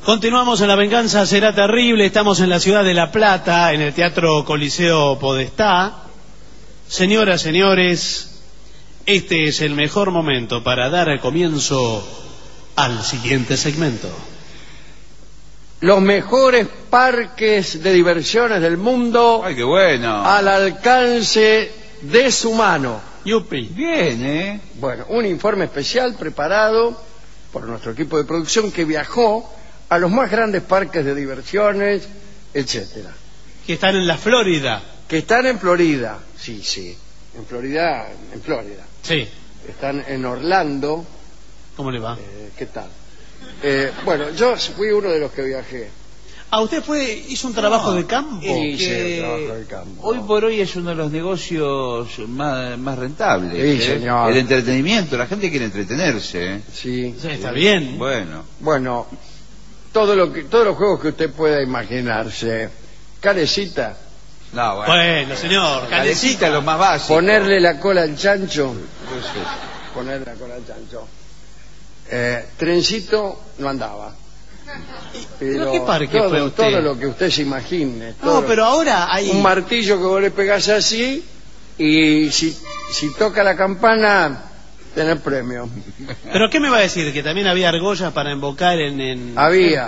Continuamos en La Venganza Será Terrible. Estamos en la ciudad de La Plata, en el Teatro Coliseo Podestá. Señoras, señores, este es el mejor momento para dar comienzo al siguiente segmento. Los mejores parques de diversiones del mundo. ¡Ay, qué bueno! Al alcance de su mano. Yupi. Bien, ¿eh? Bueno, un informe especial preparado por nuestro equipo de producción que viajó a los más grandes parques de diversiones, etcétera. Que están en la Florida. Que están en Florida. Sí. En Florida. Sí. Están en Orlando. ¿Cómo le va? ¿Qué tal? Bueno, yo fui uno de los que viajé. Ah, usted hizo un trabajo de campo. Hice un trabajo de campo. Hoy por hoy es uno de los negocios más rentables. Sí, señor. El entretenimiento, la gente quiere entretenerse. Sí. Sí, está bien. Bueno, todos los juegos que usted pueda imaginarse. Calecita. No, Bueno, señor, Calecita es lo más básico. Ponerle la cola al chancho. Ponerle la cola al chancho. Trencito no andaba. ¿Pero qué parque fue usted? Todo lo que usted se imagine. No, pero ahora hay... Un martillo que vos le pegás así y si toca la campana, tenés premio. ¿Pero qué me va a decir? ¿Que también había argollas para invocar en...? Había.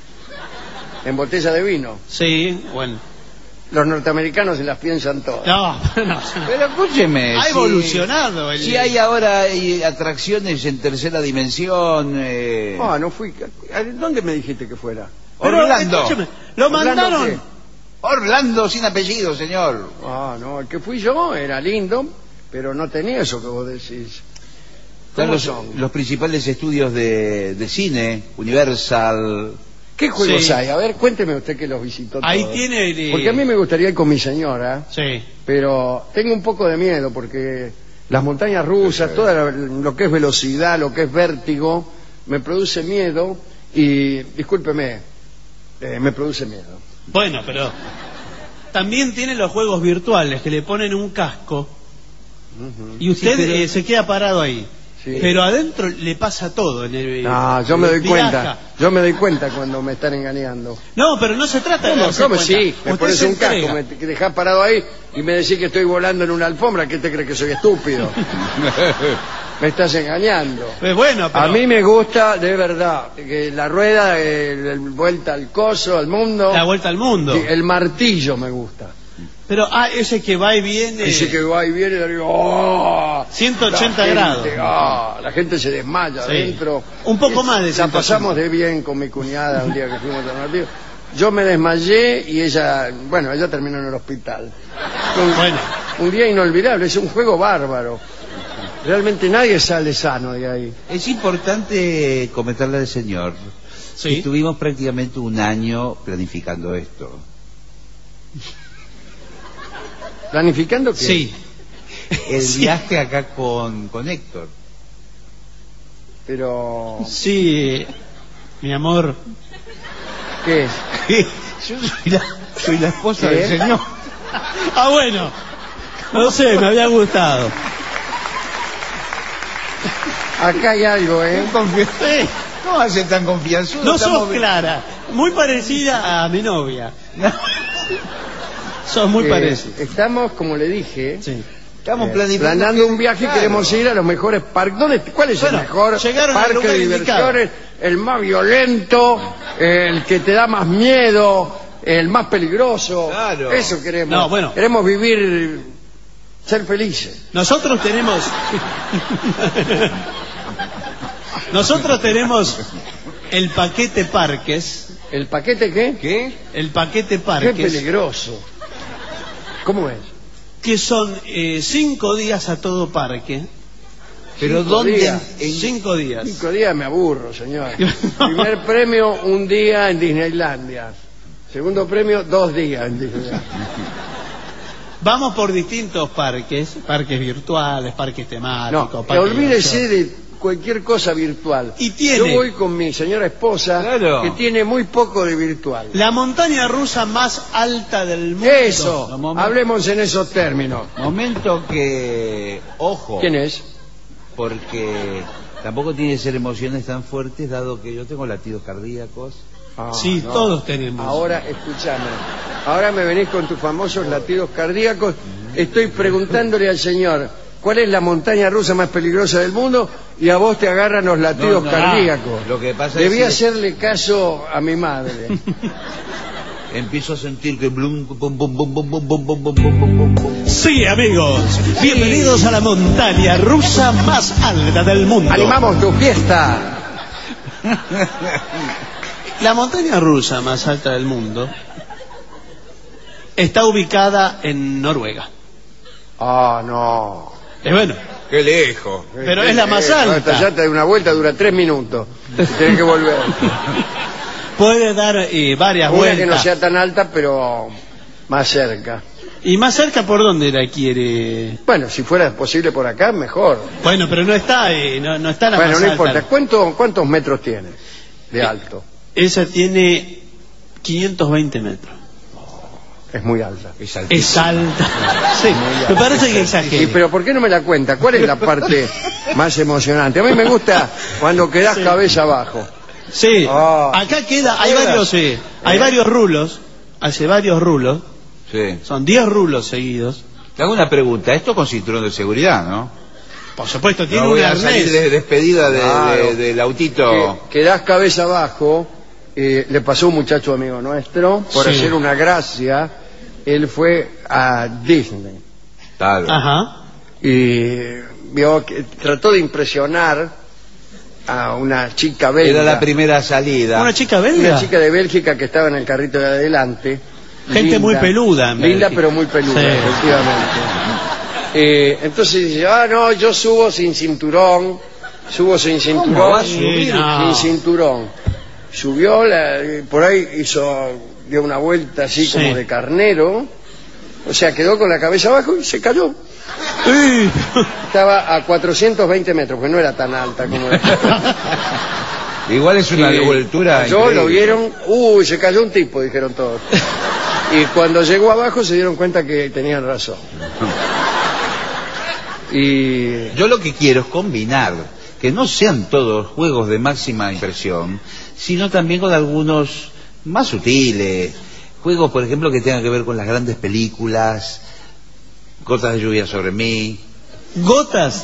En botella de vino. Sí, bueno. Los norteamericanos se las piensan todas. No. Pero escúcheme. Ha evolucionado. Si hay ahora atracciones en tercera dimensión. No fui. ¿Dónde me dijiste que fuera? Pero, Orlando. Escúcheme, lo mandaron... ¿Qué? Orlando sin apellido, señor. No, el que fui yo era lindo, pero no tenía eso que vos decís. Están los principales estudios de cine, Universal. ¿Qué juegos Sí. hay? A ver, cuénteme usted que los visitó Ahí todos. tiene... Porque a mí me gustaría ir con mi señora, Sí. pero tengo un poco de miedo porque las montañas rusas, todo lo que es velocidad, lo que es vértigo, me produce miedo y, discúlpeme, me produce miedo. Bueno, pero... También tiene los juegos virtuales, que le ponen un casco y usted Sí, pero- se queda parado ahí. Sí. Pero adentro le pasa todo. No, yo me doy cuenta. Yo me doy cuenta cuando me están engañando. No, pero no se trata de darse ¿Cómo? cuenta. Sí, me Usted pones se un casco, entrega. me dejás parado ahí y me decís que estoy volando en una alfombra. ¿Qué te crees que soy estúpido? Me estás engañando. Bueno, pero... A mí me gusta, de verdad, que la rueda, vuelta al coso, al mundo. La vuelta al mundo. El martillo me gusta. Pero, ese que va y viene... Ese que va y viene, digo, ¡oh! 180 La grados. gente, la gente se desmaya Sí. adentro. Un poco más de La 180. pasamos de bien con mi cuñada un día que fuimos a martillo. Yo me desmayé y ella terminó en el hospital. Bueno. Un día inolvidable, es un juego bárbaro. Realmente nadie sale sano de ahí. Es importante comentarle al señor. Sí. Estuvimos prácticamente un año planificando esto. ¿Planificando qué? Sí. El Sí. viaje acá con Héctor. Pero... Sí, mi amor. ¿Qué es? Yo soy la esposa ¿Qué? del señor. Bueno. No sé, me había gustado. Acá hay algo, ¿eh? Sí. ¿Cómo hace tan confianzudo? No Estamos sos Clara. Muy parecida a mi novia. Sos muy parecida. Estamos, como le dije, Sí. Estamos planificando planeando un viaje y claro. queremos ir a los mejores parques. ¿Cuál es Bueno, el mejor llegaron al parque lugar de indicado. diversiones? El más violento, el que te da más miedo, el más peligroso. Claro. Eso queremos. No, bueno. Queremos vivir, ser felices. Nosotros tenemos el paquete parques. ¿El paquete qué? ¿Qué? El paquete Qué parques. peligroso. ¿Cómo es? Que son 5 días a todo parque. Pero 5 ¿dónde? días. En 5 días. 5 días me aburro, señor. Primer premio, un día en Disneylandia. Segundo premio, 2 días en Disneylandia. Vamos por distintos parques virtuales, parques temáticos. No, parques olvídese de... de cualquier cosa virtual. Y tiene- Yo voy con mi señora esposa, Claro. que tiene muy poco de virtual. La montaña rusa más alta del mundo. Eso, No, momento. hablemos en esos términos. Momento que... Ojo. ¿Quién es? Porque tampoco tiene que ser emociones tan fuertes, dado que yo tengo latidos cardíacos. Sí, no. todos tenemos. Ahora, escúchame. Ahora me venís con tus famosos latidos cardíacos. Estoy preguntándole al señor cuál es la montaña rusa más peligrosa del mundo y a vos te agarran los latidos cardíacos. Lo que pasa Debí es que hacerle caso a mi madre. empiezo a sentir que blum, bum, bum, bum, bum, bum, bum, bum, bum, bum, bum. Sí, amigos, bienvenidos a la montaña rusa más alta del mundo. ¡Animamos tu fiesta! La montaña rusa más alta del mundo está ubicada en Noruega. Ah, no. Bueno, ¡Qué lejos! pero es la más alta. Esta ya te da una vuelta, dura 3 minutos. Tienes que volver. Puede dar varias Una vueltas. que no sea tan alta, pero más cerca. ¿Y más cerca por dónde la quiere? Bueno, si fuera posible por acá, mejor. Bueno, pero no está, no está la Bueno, más no alta. importa. ¿Cuántos metros tiene de alto? Esa tiene 520 metros. Es muy alta. Es alta. Sí, me parece que exagero. Sí, pero ¿por qué no me la cuenta? ¿Cuál es la parte más emocionante? A mí me gusta cuando quedás cabeza abajo. Sí, Ah. acá queda, hay ¿Queda? varios, hay varios rulos, hace varios rulos, Sí. son 10 rulos seguidos. Te hago una pregunta. Esto con cinturón de seguridad, ¿no? Por supuesto, tiene No un voy a salir arnés. de despedida Claro. del autito. Quedás cabeza abajo. Le pasó a un muchacho amigo nuestro, por Sí. hacer una gracia, él fue a Disney Claro. Ajá. y vio que trató de impresionar a una chica belga. Era la primera salida. Una chica belga. Una chica de Bélgica que estaba en el carrito de adelante. Gente muy peluda en Linda, Bélgica. pero muy peluda, Sí. efectivamente. Entonces dice, no, yo subo sin cinturón. ¿Cómo va a subir? Sin cinturón. Subió, por ahí dio una vuelta así Sí. como de carnero. O sea, quedó con la cabeza abajo y se cayó. Estaba a 420 metros, que no era tan alta como la Igual es una devoltura. Yo lo vieron, se cayó un tipo, dijeron todos. Y cuando llegó abajo se dieron cuenta que tenían razón. Y Yo lo que quiero es combinar, que no sean todos juegos de máxima impresión, sino también con algunos más sutiles. Juegos, por ejemplo, que tengan que ver con las grandes películas, Gotas de lluvia sobre mí. Gotas.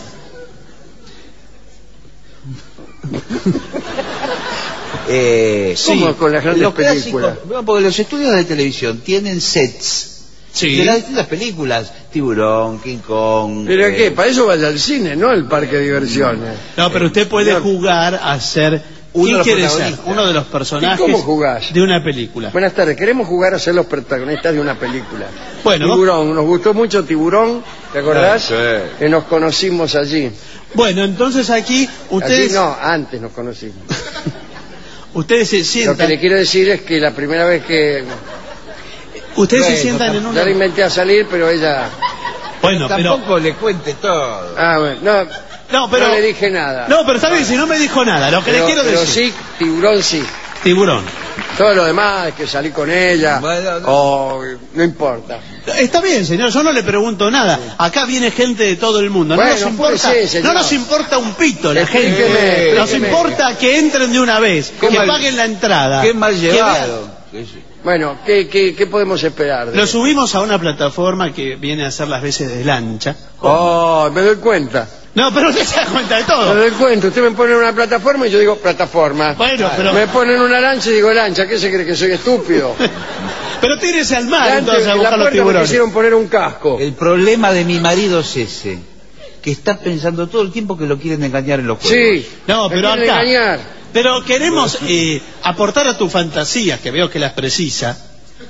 ¿cómo con las grandes los clásicos, películas? no, porque los estudios de televisión tienen sets Sí. de las distintas películas. Tiburón, King Kong. ¿Pero qué? Para eso vaya al cine, no al parque de diversiones. No, pero usted puede señor. jugar a ser Uno de ¿quién los quiere ser? protagonistas. Uno de los personajes ¿Y cómo jugás? de una película. Buenas tardes, queremos jugar a ser los protagonistas de una película. Bueno, Tiburón, nos gustó mucho Tiburón, ¿te acordás? Sí. Que nos conocimos allí. Bueno, entonces aquí ustedes, Allí no, antes nos conocimos. ustedes se Lo que sientan, le quiero decir es que la primera vez que... ustedes se Bueno, sientan en Ya una. le inventé a salir, pero ella... Bueno, pero Tampoco le cuente todo. Ah, bueno, no, pero no le dije nada. no, pero está bien, si no me dijo nada. Lo que le quiero pero decir, sí, Tiburón sí. Tiburón. Todo lo demás, que salí con ella, Bueno, no. o no importa. Está bien, señor, yo no le pregunto nada. Acá viene gente de todo el mundo. No Bueno, nos importa, pues sí, señor. no nos importa un pito la Explíqueme, gente. Nos explíqueme. importa que entren de una vez, Qué que mal- paguen la entrada. Qué mal que llevado. Bueno, ¿qué podemos esperar? Lo subimos a una plataforma que viene a hacer las veces de lancha. Oh, me doy cuenta. No, pero usted se da cuenta de Me todo. doy cuenta. Usted me pone en una plataforma y yo digo plataforma. Bueno, pero, Me pone en una lancha y digo lancha. ¿Qué se cree que soy estúpido? pero tírese al Y mar antes, entonces a en la buscar los puerta me tiburones. quisieron poner un casco. El problema de mi marido es ese, que está pensando todo el tiempo que lo quieren engañar en los juegos. Sí. No, me pero quieren acá. engañar. Pero queremos aportar a tu fantasía, que veo que las precisa.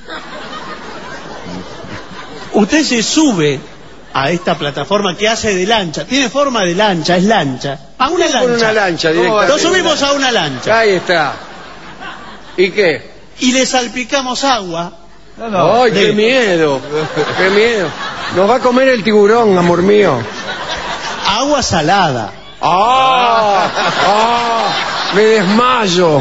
Usted se sube a esta plataforma que hace de lancha, tiene forma de lancha, es lancha. A una Con una lancha. lancha ¿Cómo va a directamente. Lo subimos a una lancha Ahí está. ¿Y qué? y le salpicamos agua. No, ¡Ay, qué de- miedo! ¡Qué miedo! Nos va a comer el tiburón, amor mío. Agua salada. ¡Ah! ¡Ah! ¡Me desmayo!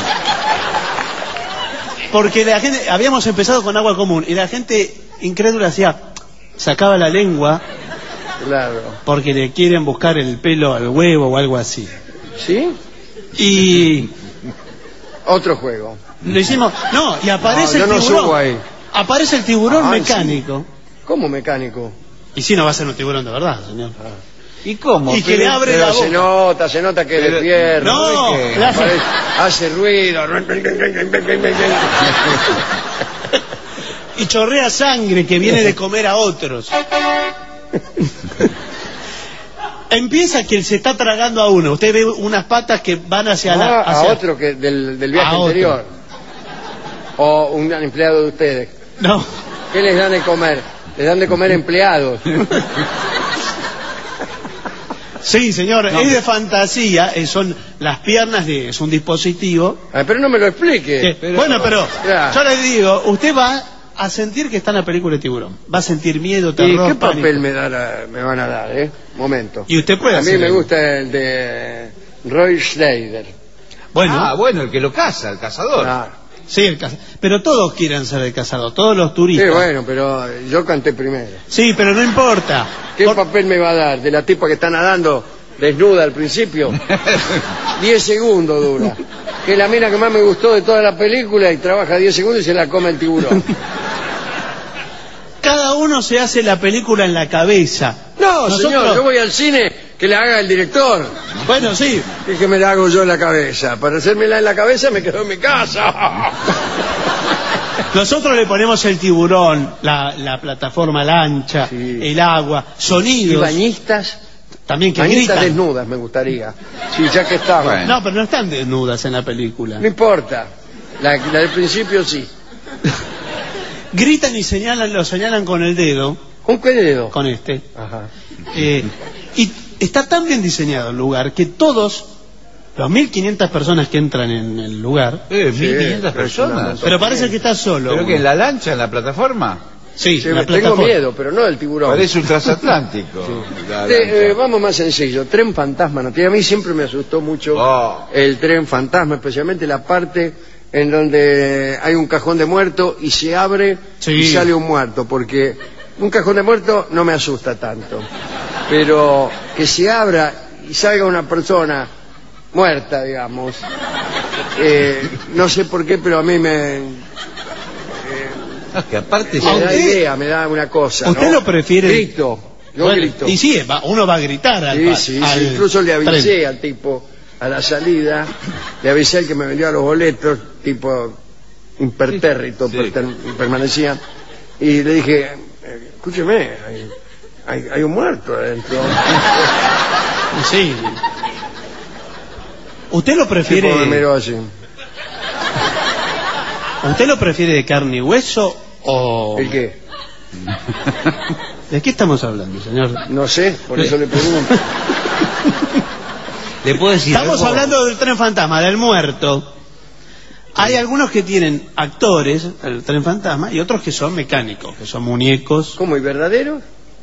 Porque la gente, habíamos empezado con agua común y la gente incrédula sacaba la lengua Claro. porque le quieren buscar el pelo al huevo o algo así. ¿Sí? Y Otro juego. Lo hicimos... No, y aparece No, el yo no tiburón. subo ahí. Aparece el tiburón Ay, mecánico. ¿Cómo mecánico? Y si no va a ser un tiburón de verdad, señor. ¿Y cómo? Y que le abre la Pero boca. se nota que Pero- despierta. No, es que le hace- hace ruido. Y chorrea sangre que viene de comer a otros. Empieza que él se está tragando a uno. Usted ve unas patas que van hacia la... A hacia- otro que del viaje A otro. anterior. O un empleado de ustedes. No. ¿Qué les dan de comer? Les dan de comer empleados. Sí, señor, es de fantasía. Son las piernas de... Es un dispositivo. Pero no me lo explique. Bueno, pero Ya. yo le digo, usted va a sentir que está en la película de Tiburón. Va a sentir miedo, ¿Y terror, qué pánico. papel me van a dar, Momento. Y usted puede A mí hacer me algo. gusta el de Roy Schneider. Bueno, Bueno, el que lo caza, el cazador. Ah, sí, pero todos quieren ser el cazador, todos los sí, turistas. bueno, pero yo canté primero. Sí, pero no importa. ¿Qué papel me va a dar? ¿De la tipa que está nadando desnuda al principio? 10 segundos dura. Que es la mina que más me gustó de toda la película y trabaja 10 segundos y se la come el tiburón. Cada uno se hace la película en la cabeza. No, Nosotros- señor, yo voy al cine que la haga el director. Bueno, sí. Y que me la hago yo en la cabeza. Para hacérmela en la cabeza me quedo en mi casa. Nosotros le ponemos el tiburón, la plataforma lancha, Sí. el agua, Y sonidos. bañistas. También que Bañistas gritan. desnudas me gustaría. Sí, ya que estamos. Bueno. No, pero no están desnudas en la película. No importa. La del principio sí. Gritan y lo señalan con el dedo, ¿Con qué dedo? con este. Ajá. Y está tan bien diseñado el lugar que todos, los 1.500 personas que entran en el lugar, 1.500 pero es una personas. montón. pero parece que está solo. ¿Pero que en la lancha, en la plataforma? Sí, Sí, la tengo plataforma. miedo, pero no del tiburón. Parece un transatlántico. la lancha. Vamos más sencillo. Tren fantasma. ¿No? A mí siempre me asustó mucho Oh. el tren fantasma, especialmente la parte en donde hay un cajón de muerto y se abre Sí. y sale un muerto, porque un cajón de muerto no me asusta tanto, pero que se abra y salga una persona muerta, digamos, no sé por qué, pero a mí me No, que aparte da usted- idea, me da una cosa. ¿Usted ¿no? lo prefiere? Grito, yo Bueno, grito. y sí, uno va a gritar al, Sí, al incluso le avisé tren. al tipo a la salida, le avisé al que me vendió los boletos, tipo impertérrito, Sí. permanecía, y le dije, escúcheme, hay un muerto adentro. Sí. ¿Usted lo El tipo me prefiere? miró así. ¿Usted lo prefiere de carne y hueso o...? ¿El qué? ¿De qué estamos hablando, señor? No sé, por eso le pregunto. le puedo decir Estamos algo? hablando del tren fantasma, del muerto. Hay algunos que tienen actores, el tren fantasma, y otros que son mecánicos, que son muñecos. ¿Cómo, y verdadero?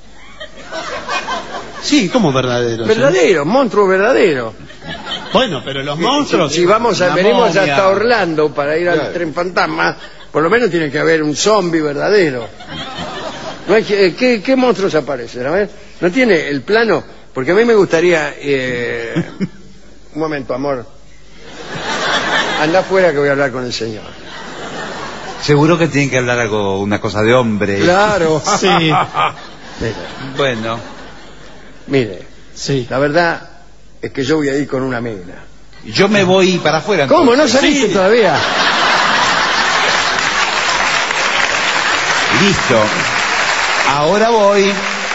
Sí, como verdaderos. ¿eh? Verdadero, monstruo verdadero. Bueno, pero los monstruos... Si vamos Una venimos momia. hasta Orlando para ir al Claro. tren fantasma, por lo menos tiene que haber un zombie verdadero. No hay ¿qué monstruos aparecen? A ver, ¿no tiene el plano? Porque a mí me gustaría... un momento, amor. Anda afuera que voy a hablar con el señor. Seguro que tienen que hablar algo, una cosa de hombre. Claro. Sí, Mire, Bueno, mire, sí. la verdad es que yo voy a ir con una mina. yo me voy para afuera. ¿Cómo? ¿No entonces. saliste Sí. todavía? Listo. Ahora voy.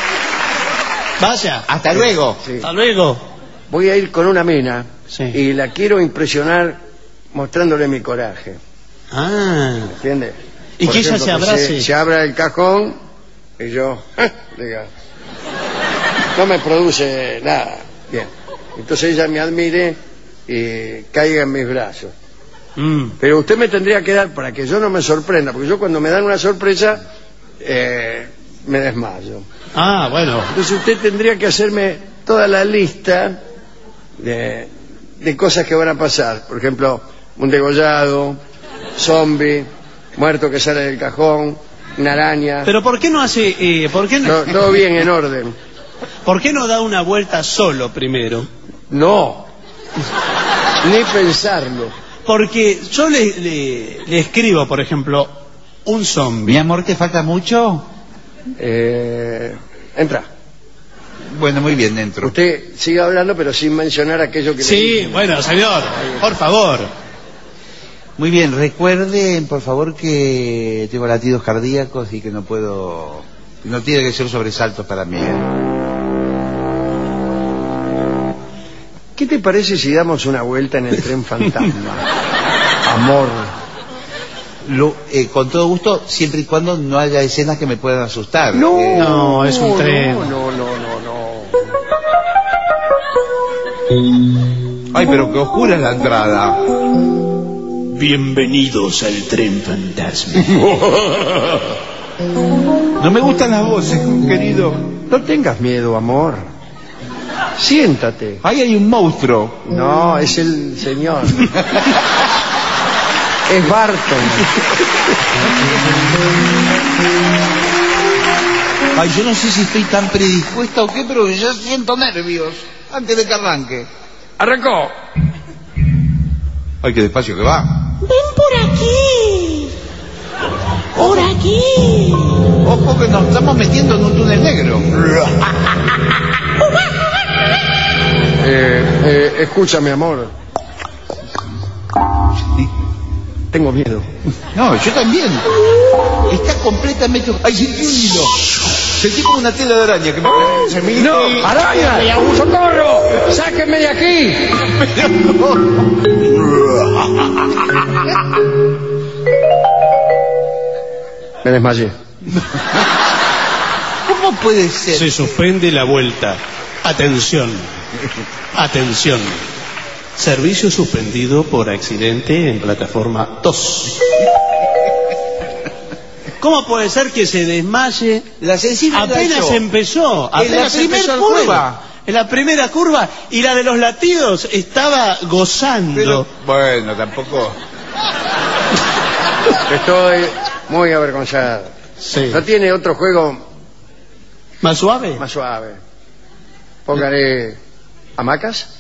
Vaya. Hasta luego. Sí. Hasta luego. Voy a ir con una mina Sí. y la quiero impresionar mostrándole mi coraje. Ah. ¿Entiendes? Y Por que ella ejemplo, se abrace. Se abra el cajón y yo, diga, no me produce nada. Bien. Entonces ella me admire y caiga en mis brazos. Mm. Pero usted me tendría que dar, para que yo no me sorprenda, porque yo cuando me dan una sorpresa, me desmayo. Ah, bueno. Entonces usted tendría que hacerme toda la lista de cosas que van a pasar. Por ejemplo, un degollado, zombie, muerto que sale del cajón, una araña. Pero ¿por qué no hace... ¿por qué no, Todo bien, en orden. ¿Por qué no da una vuelta solo primero? No. Ni pensarlo. Porque yo le escribo, por ejemplo, un zombie. Mi amor, ¿te falta mucho? Entra. Bueno, muy bien, dentro. Usted sigue hablando, pero sin mencionar aquello que le Sí, dije. bueno, señor, por favor. Muy bien, recuerden, por favor, que tengo latidos cardíacos y que no puedo... No tiene que ser sobresaltos para mí. ¿Qué te parece si damos una vuelta en el tren fantasma? Amor. Con todo gusto, siempre y cuando no haya escenas que me puedan asustar. No, es un tren. No. Ay, pero que oscura es la entrada. Bienvenidos al tren fantasma. No me gustan las voces, querido. No tengas miedo, amor. Siéntate. Ahí hay un monstruo. No, es el señor. Es Barton. Ay, yo no sé si estoy tan predispuesta o qué, pero ya siento nervios antes de que arranque. ¡Arrancó! Ay, qué despacio que va. Ven por aquí. Por aquí. Ojo que nos estamos metiendo en un túnel negro. Escúchame, amor. Tengo miedo. No, yo también. Está completamente... Ay, sentí un hilo. Sentí como una tela de araña que me... ¡No! ¡Araña! ¡Socorro! ¡Sáquenme de aquí! Me desmayé. ¿Cómo puede ser? Se suspende la vuelta. Atención. Atención. Servicio suspendido por accidente en plataforma 2. ¿Cómo puede ser que se desmaye? La sensible Apenas empezó. En la Apenas primer empezó el curva. juego. En la primera curva. Y la de los latidos estaba gozando. Pero, bueno, tampoco... Estoy muy avergonzado. Sí. ¿No tiene otro juego ¿Más suave? más suave? Póngale hamacas.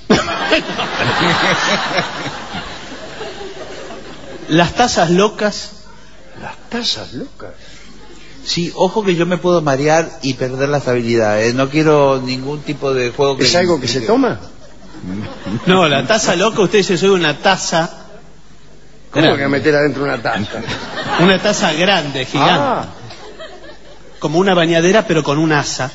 Las tazas locas. Las tazas locas. Sí, ojo que yo me puedo marear y perder la estabilidad, ¿eh? No quiero ningún tipo de juego que... ¿Es algo que se toma? No, la taza loca, usted se sube una taza. ¿Cómo grande. que meter adentro una taza? Una taza grande, gigante. Ah, Como una bañadera, pero con un asa.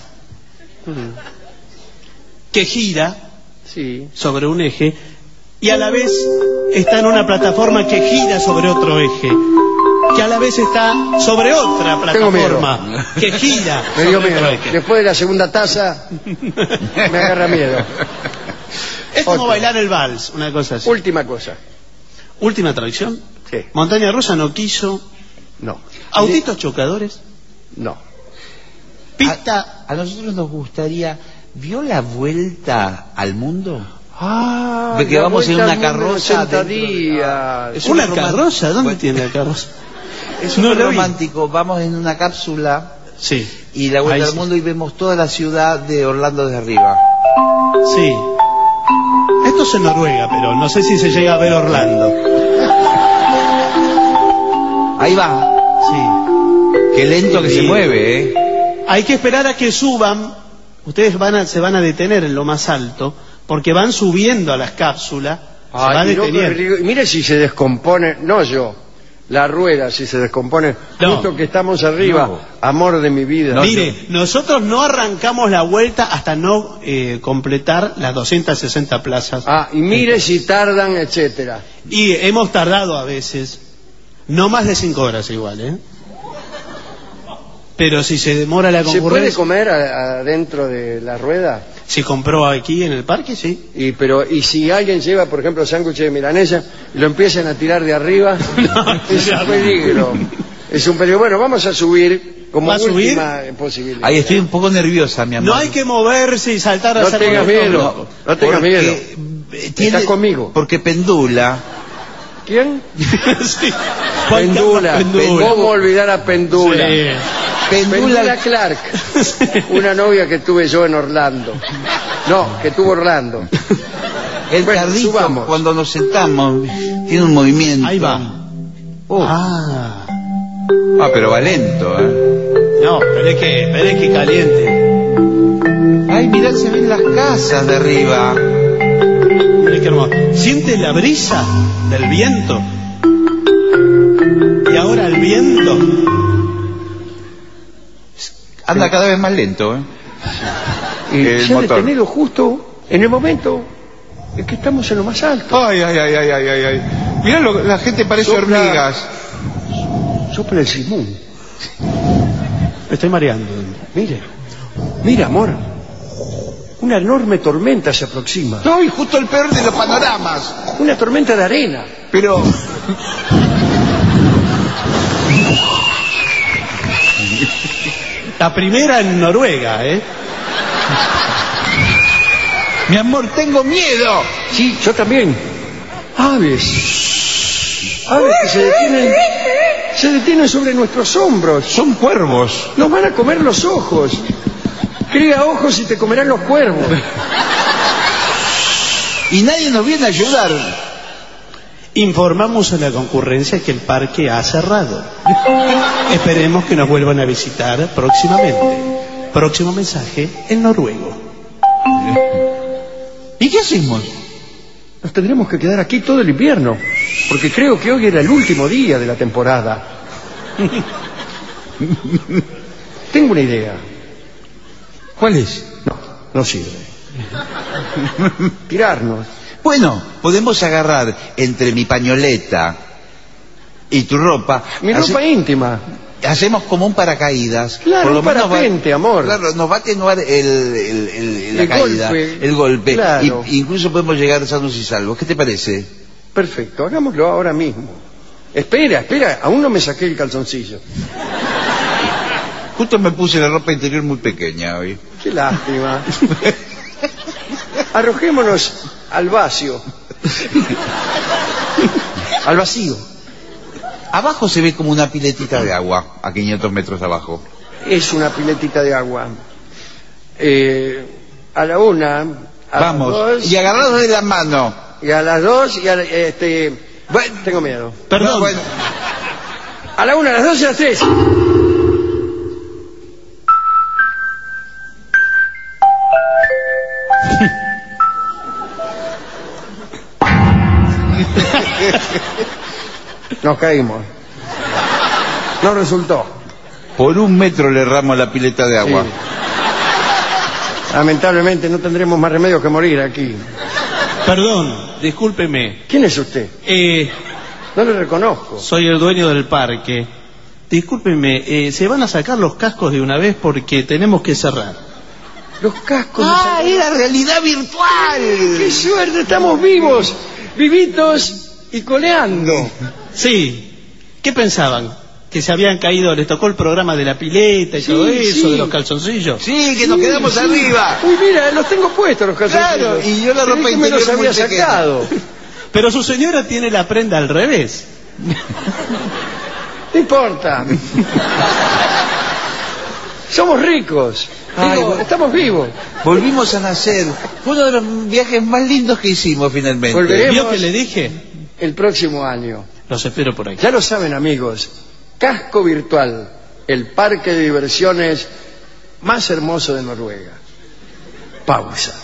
Que gira sí. sobre un eje y a la vez está en una plataforma que gira sobre otro eje, que a la vez está sobre otra Tengo plataforma miedo. que gira Me dio sobre otro miedo. eje. Después de la segunda taza, me agarra miedo. Es como Otro. bailar el vals, una cosa así. Última cosa. Última tradición. Sí. Montaña rusa no quiso. No. Autitos chocadores. No. Pista. A nosotros nos gustaría... ¿Vio la vuelta al mundo? Ah, De que la vamos en vuelta una al mundo en carroza 80 dentro de- días. Es ¿Una un carroza? ¿Dónde Bueno. tiene la carroza? Es No súper lo vi. romántico. Vamos en una cápsula Sí. y la vuelta Ahí al sí. mundo y vemos toda la ciudad de Orlando desde arriba. Sí. Esto es en Noruega, pero no sé si se llega a ver Orlando. Ahí va. Sí. Qué lento que Sí. se mueve, ¿eh? Hay que esperar a que suban. Ustedes se van a detener en lo más alto, porque van subiendo a las cápsulas. Se va Ay, no, deteniendo. pero digo, mire si se descompone, no yo, la rueda si se descompone, No. justo que estamos arriba, No. amor de mi vida. Mire, nosotros no arrancamos la vuelta hasta no completar las 260 plazas. Ah, y mire si tardan, etcétera. Y hemos tardado a veces, no más de 5 horas igual, ¿eh? Pero si se demora la ¿Se puede concurrencia... comer adentro de la rueda? Si compró aquí en el parque, sí. Y si alguien lleva, por ejemplo, sándwiches de milanesa y lo empiezan a tirar de arriba, es un peligro. Es un peligro. Bueno, vamos a subir como ¿Va a subir? última posibilidad. Ahí estoy un poco nerviosa, mi amor. No hay que moverse y saltar a No hacer tengas monótono. miedo. No tengas Porque, miedo. tiene- Está conmigo. Porque pendula. ¿Quién? Sí. Juan Pendula. Carlos Pendula. ¿Cómo olvidar a Pendula? Sí. Pendula Clark, una novia que tuve yo en Orlando. No, que tuvo Orlando. El Bueno, carrito, subamos. cuando nos sentamos, tiene un movimiento. Ahí va. Ah, pero va lento, ¿eh? No, esperé que caliente. Ay, mirá, se ven las casas de arriba. Mirá qué hermoso. ¿Siente la brisa del viento? Y ahora el viento. Anda cada vez más lento, ¿eh? Y El se ha motor. detenido justo en el momento en que estamos en lo más alto. Ay, ay, ay, ay, ay, ay, ay. Mirá, la gente parece Sopla. hormigas. Sopla el simón. Me estoy mareando. Mira, amor. Una enorme tormenta se aproxima. No, y justo el peor de los panoramas. Una tormenta de arena. Pero... La primera en Noruega, ¿eh? Mi amor, tengo miedo. Sí, yo también. Aves. Aves que se detienen sobre nuestros hombros. Son cuervos. Nos van a comer los ojos. Cría ojos y te comerán los cuervos. Y nadie nos viene a ayudar. Informamos a la concurrencia que el parque ha cerrado. Esperemos que nos vuelvan a visitar próximamente. Próximo mensaje en noruego. ¿Y qué hacemos? Nos tendremos que quedar aquí todo el invierno, porque creo que hoy era el último día de la temporada. Tengo una idea. ¿Cuál es? No sirve. Tirarnos. Bueno, podemos agarrar entre mi pañoleta y tu ropa. Mi ropa íntima. Hacemos como un paracaídas. Claro, Por lo un menos parapente, amor. Claro, nos va a atenuar la El caída, golpe. el golpe. Claro. Incluso podemos llegar sanos y salvos. ¿Qué te parece? Perfecto, hagámoslo ahora mismo. Espera, aún no me saqué el calzoncillo. Justo me puse la ropa interior muy pequeña hoy. Qué lástima. Arrojémonos al vacío. Al vacío. Abajo se ve como una piletita de agua, a 500 metros de abajo. Es una piletita de agua. A la una, a Vamos, las dos, y agarrados de la mano. y a las dos, y Bueno, tengo miedo. Perdón. no, bueno. A la una, a las dos y a las tres. Nos caímos. No resultó. Por 1 metro le erramos la pileta de agua. Sí. Lamentablemente no tendremos más remedio que morir aquí. Perdón, discúlpeme. ¿Quién es usted? No le reconozco. Soy el dueño del parque. Discúlpeme, se van a sacar los cascos de una vez porque tenemos que cerrar. Los cascos. ¡Ah, era realidad virtual! ¡Qué suerte! Estamos vivos, vivitos y coleando. Sí. ¿Qué pensaban? ¿Que se habían caído, les tocó el programa de la pileta y Sí, todo eso, sí. de los calzoncillos? Sí, que nos quedamos arriba. Uy, mira, los tengo puestos los calzoncillos. Claro, y yo la ropa Creí que me los interior muy había pequeña. sacado. Pero su señora tiene la prenda al revés. No importa. Somos ricos. Ay, Digo, bueno. estamos vivos. Volvimos a nacer. Fue uno de los viajes más lindos que hicimos finalmente. Volveremos. ¿Vio que le dije? El próximo año. Los espero por ahí. Ya lo saben, amigos. Casco Virtual, el parque de diversiones más hermoso de Noruega. Pausa.